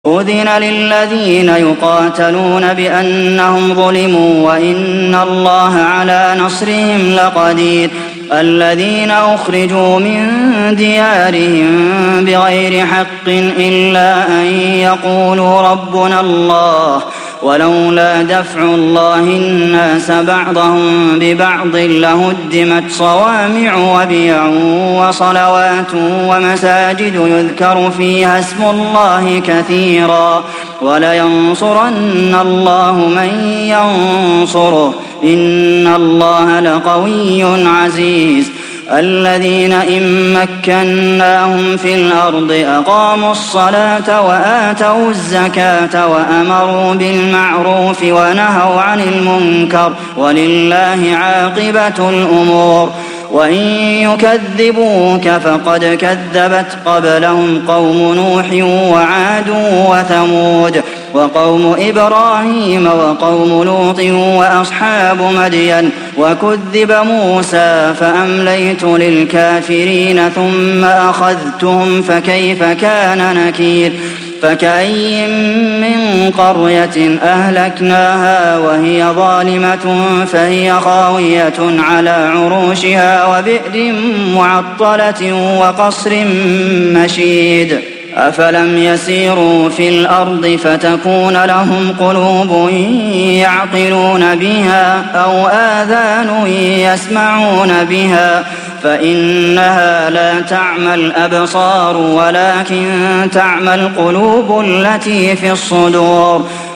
أذن للذين يقاتلون بأنهم ظلموا وإن الله على نصرهم لقدير الذين أخرجوا من ديارهم بغير حق إلا أن يقولوا ربنا الله ولولا دفع الله الناس بعضهم ببعض لهدمت صوامع وبيع وصلوات ومساجد يذكر فيها اسم الله كثيرا ولينصرن الله من ينصره إن الله لقوي عزيز الذين إن مكناهم في الأرض أقاموا الصلاة وآتوا الزكاة وأمروا بالمعروف ونهوا عن المنكر ولله عاقبة الأمور وإن يكذبوك فقد كذبت قبلهم قوم نوح وعاد وثمود وقوم إبراهيم وقوم لوط وأصحاب مدين وكذب موسى فأمليت للكافرين ثم أخذتهم فكيف كان نكير فكأي من قرية أهلكناها وهي ظالمة فهي خاوية على عروشها وبئر معطلة وقصر مشيد أفلم يسيروا في الأرض فتكون لهم قلوب يعقلون بها أو آذان يسمعون بها فإنها لا تعمى الأبصار ولكن تعمى القلوب التي في الصدور